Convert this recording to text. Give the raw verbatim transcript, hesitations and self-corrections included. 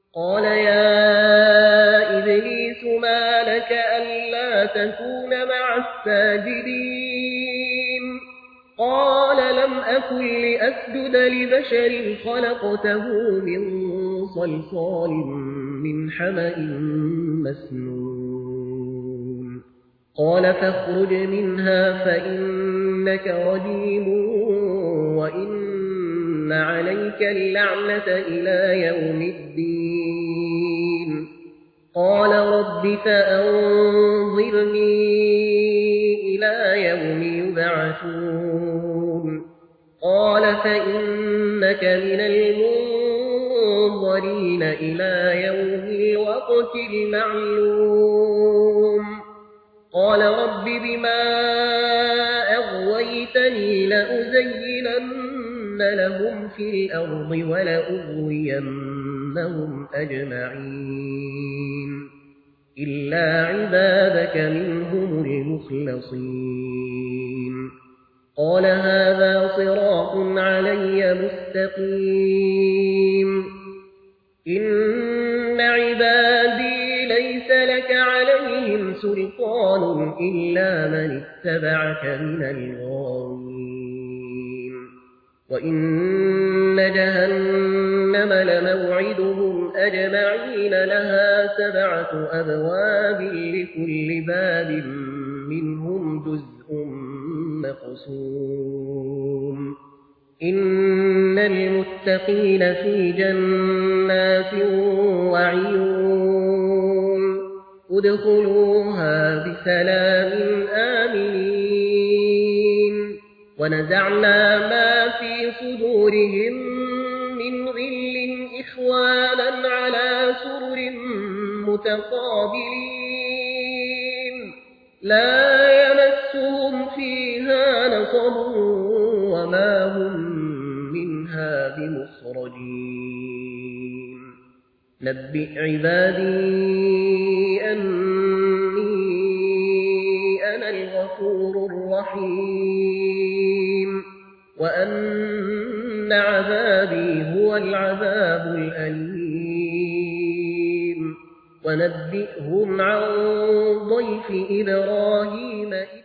قال يا إبليس ما لك ألا تكون مع الساجدين قال لم أكن لأسجد لبشر خلقته من صلصال من حمأ مسنون قال فاخرج منها فإنك رجيم وإن عليك اللعنة إلى يوم الدين قال رب فأنظرني إلى يوم يبعثون قال فإنك من المنظرين إلى يوم الوقت المعلوم قال رب بما أغويتني لأزينن لهم في الأرض ولأغوينهم أجمعين إلا عبادك منهم المخلصين قال هذا صراط علي مستقيم إن عبادي ليس لك عليهم سلطان إلا من اتبعك من الغاوين وإن جهنم لموعدهم أجمعين لها سبعة أبواب لكل باب منهم جزء مقسوم إن المتقين في جنات وعيون ادخلوها بسلام آمنين ونزعنا ما في صدورهم من غل إخوانا على سرر متقابلين لا يمسهم فيها نصب وما هم منها بمخرجين نبئ عبادي أني أنا الغفور الرحيم وأن عذابي هو العذاب الأليم ونبئهم عن ضيف إبراهيم